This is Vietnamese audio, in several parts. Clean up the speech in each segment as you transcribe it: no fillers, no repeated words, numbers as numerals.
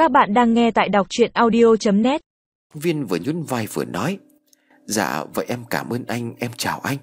Các bạn đang nghe tại đọc truyện audio.net. Viên vừa nhún vai vừa nói: Dạ vậy em cảm ơn anh, em chào anh.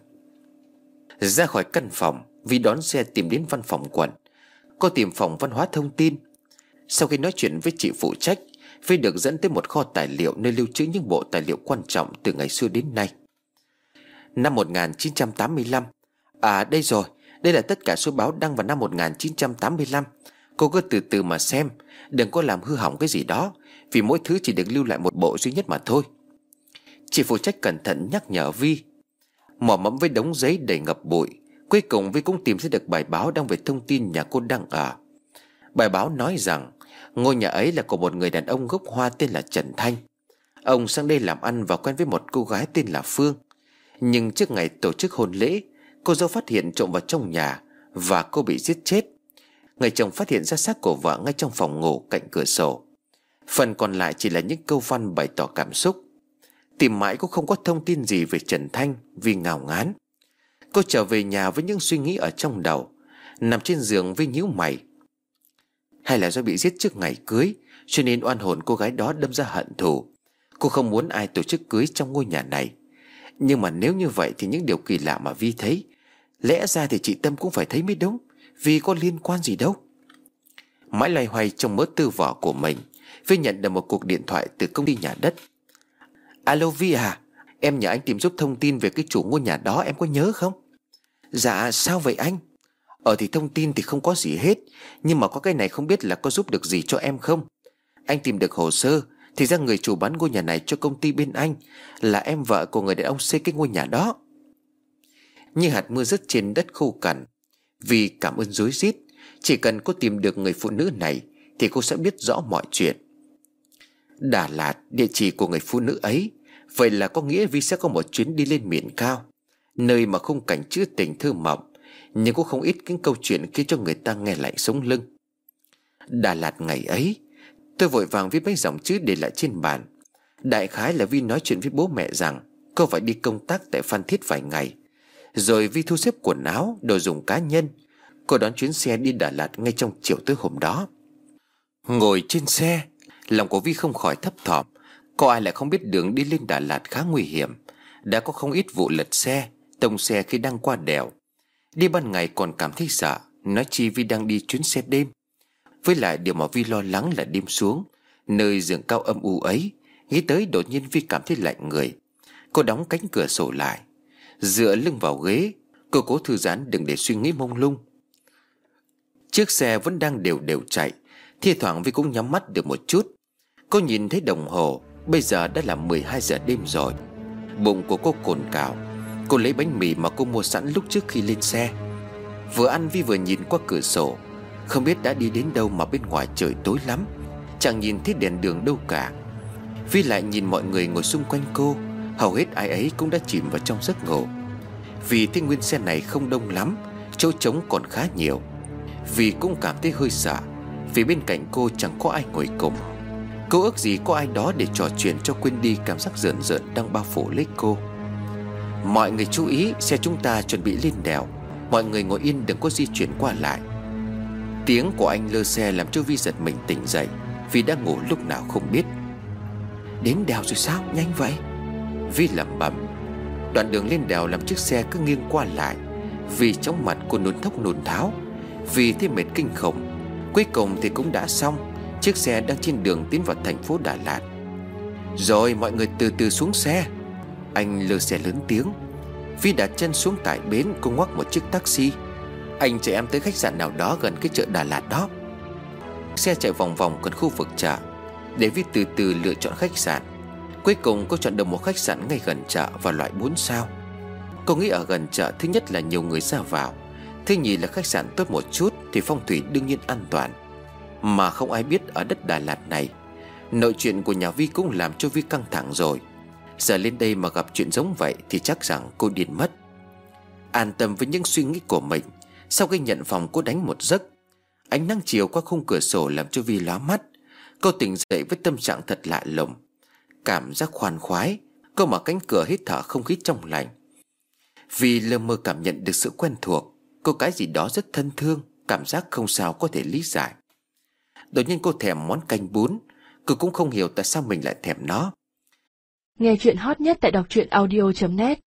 Ra khỏi căn phòng, Vi đón xe tìm đến văn phòng quận. Cô tìm phòng văn hóa thông tin. Sau khi nói chuyện với chị phụ trách, Vi được dẫn tới một kho tài liệu nơi lưu trữ những bộ tài liệu quan trọng từ ngày xưa đến nay. Năm 1985. À đây rồi, đây là tất cả số báo đăng vào năm 1985. Cô cứ từ từ mà xem, đừng có làm hư hỏng cái gì đó, vì mỗi thứ chỉ được lưu lại một bộ duy nhất mà thôi. Chị phụ trách cẩn thận nhắc nhở Vi. Mò mẫm với đống giấy đầy ngập bụi, cuối cùng Vi cũng tìm thấy được bài báo đăng về thông tin nhà cô đang ở. Bài báo nói rằng ngôi nhà ấy là của một người đàn ông gốc Hoa tên là Trần Thanh. Ông sang đây làm ăn và quen với một cô gái tên là Phương. Nhưng trước ngày tổ chức hôn lễ, cô dâu phát hiện trộm vào trong nhà và cô bị giết chết. Người chồng phát hiện ra xác của vợ ngay trong phòng ngủ cạnh cửa sổ. Phần còn lại chỉ là những câu văn bày tỏ cảm xúc. Tìm mãi cũng không có thông tin gì về Trần Thanh. Vi ngao ngán. Cô trở về nhà với những suy nghĩ ở trong đầu. Nằm trên giường Vi nhíu mày. Hay là do bị giết trước ngày cưới, cho nên oan hồn cô gái đó đâm ra hận thù. Cô không muốn ai tổ chức cưới trong ngôi nhà này. Nhưng mà nếu như vậy thì những điều kỳ lạ mà Vi thấy, lẽ ra thì chị Tâm cũng phải thấy mới đúng, vì có liên quan gì đâu. Mãi loay hoay trong mớ tư vỏ của mình, Vi nhận được một cuộc điện thoại từ công ty nhà đất. Alo Vi à, em nhờ anh tìm giúp thông tin về cái chủ ngôi nhà đó, em có nhớ không? Dạ sao vậy anh? Thì thông tin thì không có gì hết, nhưng mà có cái này không biết là có giúp được gì cho em không. Anh tìm được hồ sơ, thì ra người chủ bán ngôi nhà này cho công ty bên anh là em vợ của người đàn ông xây cái ngôi nhà đó. Như hạt mưa rớt trên đất khô cằn, vì cảm ơn rối rít. Chỉ cần cô tìm được người phụ nữ này thì cô sẽ biết rõ mọi chuyện. Đà Lạt, địa chỉ của người phụ nữ ấy. Vậy là có nghĩa Vi sẽ có một chuyến đi lên miền cao, nơi mà khung cảnh trữ tình thơ mộng, nhưng cũng không ít những câu chuyện khiến cho người ta nghe lạnh sống lưng. Đà Lạt ngày ấy. Tôi vội vàng viết mấy dòng chữ để lại trên bàn. Đại khái là Vi nói chuyện với bố mẹ rằng cô phải đi công tác tại Phan Thiết vài ngày. Rồi Vi thu xếp quần áo, đồ dùng cá nhân. Cô đón chuyến xe đi Đà Lạt ngay trong chiều tối hôm đó. Ngồi trên xe, lòng của Vi không khỏi thấp thỏm. Có ai lại không biết đường đi lên Đà Lạt khá nguy hiểm. Đã có không ít vụ lật xe, tông xe khi đang qua đèo. Đi ban ngày còn cảm thấy sợ, nói chi Vi đang đi chuyến xe đêm. Với lại điều mà Vi lo lắng là đêm xuống, nơi giường cao âm u ấy, nghĩ tới đột nhiên Vi cảm thấy lạnh người. Cô đóng cánh cửa sổ lại, dựa lưng vào ghế. Cô cố thư giãn đừng để suy nghĩ mông lung. Chiếc xe vẫn đang đều đều chạy. Thi thoảng Vi cũng nhắm mắt được một chút. Cô nhìn thấy đồng hồ, bây giờ đã là 12 giờ đêm rồi. Bụng của cô cồn cào. Cô lấy bánh mì mà cô mua sẵn lúc trước khi lên xe. Vừa ăn Vi vừa nhìn qua cửa sổ. Không biết đã đi đến đâu mà bên ngoài trời tối lắm, chẳng nhìn thấy đèn đường đâu cả. Vi lại nhìn mọi người ngồi xung quanh cô. Hầu hết ai ấy cũng đã chìm vào trong giấc ngủ. Vì thấy nguyên xe này không đông lắm, chỗ trống còn khá nhiều. Vi cũng cảm thấy hơi sợ, vì bên cạnh cô chẳng có ai ngồi cùng. Cô ước gì có ai đó để trò chuyện cho quên đi cảm giác rợn rợn đang bao phủ lấy cô. Mọi người chú ý, xe chúng ta chuẩn bị lên đèo. Mọi người ngồi yên đừng có di chuyển qua lại. Tiếng của anh lơ xe làm cho Vi giật mình tỉnh dậy, vì đã ngủ lúc nào không biết. Đến đèo rồi sao, nhanh vậy? Vi lẩm bẩm. Đoạn đường lên đèo làm chiếc xe cứ nghiêng qua lại. Vì chóng mặt cô nôn thốc nôn tháo, vì thấy mệt kinh khủng. Cuối cùng thì cũng đã xong. Chiếc xe đang trên đường tiến vào thành phố Đà Lạt. Rồi mọi người từ từ xuống xe. Anh lơ xe lớn tiếng. Vi đặt chân xuống tại bến. Cô ngoắc một chiếc taxi. Anh chở em tới khách sạn nào đó gần cái chợ Đà Lạt đó. Xe chạy vòng vòng gần khu vực chợ, để Vi từ từ lựa chọn khách sạn. Cuối cùng cô chọn được một khách sạn ngay gần chợ và loại 4 sao. Cô nghĩ ở gần chợ, thứ nhất là nhiều người ra vào, thứ nhì là khách sạn tốt một chút thì phong thủy đương nhiên an toàn. Mà không ai biết ở đất Đà Lạt này, nội chuyện của nhà Vi cũng làm cho Vi căng thẳng rồi. Giờ lên đây mà gặp chuyện giống vậy thì chắc rằng cô điên mất. An tâm với những suy nghĩ của mình, sau khi nhận phòng cô đánh một giấc. Ánh nắng chiều qua khung cửa sổ làm cho Vi lóa mắt. Cô tỉnh dậy với tâm trạng thật lạ lùng, cảm giác khoan khoái. Cô mở cánh cửa hít thở không khí trong lành. Vi lơ mơ cảm nhận được sự quen thuộc, có cái gì đó rất thân thương, cảm giác không sao có thể lý giải. Đột nhiên cô thèm món canh bún. Cô cũng không hiểu tại sao mình lại thèm nó. Nghe chuyện hot nhất tại đọc truyện audio.net.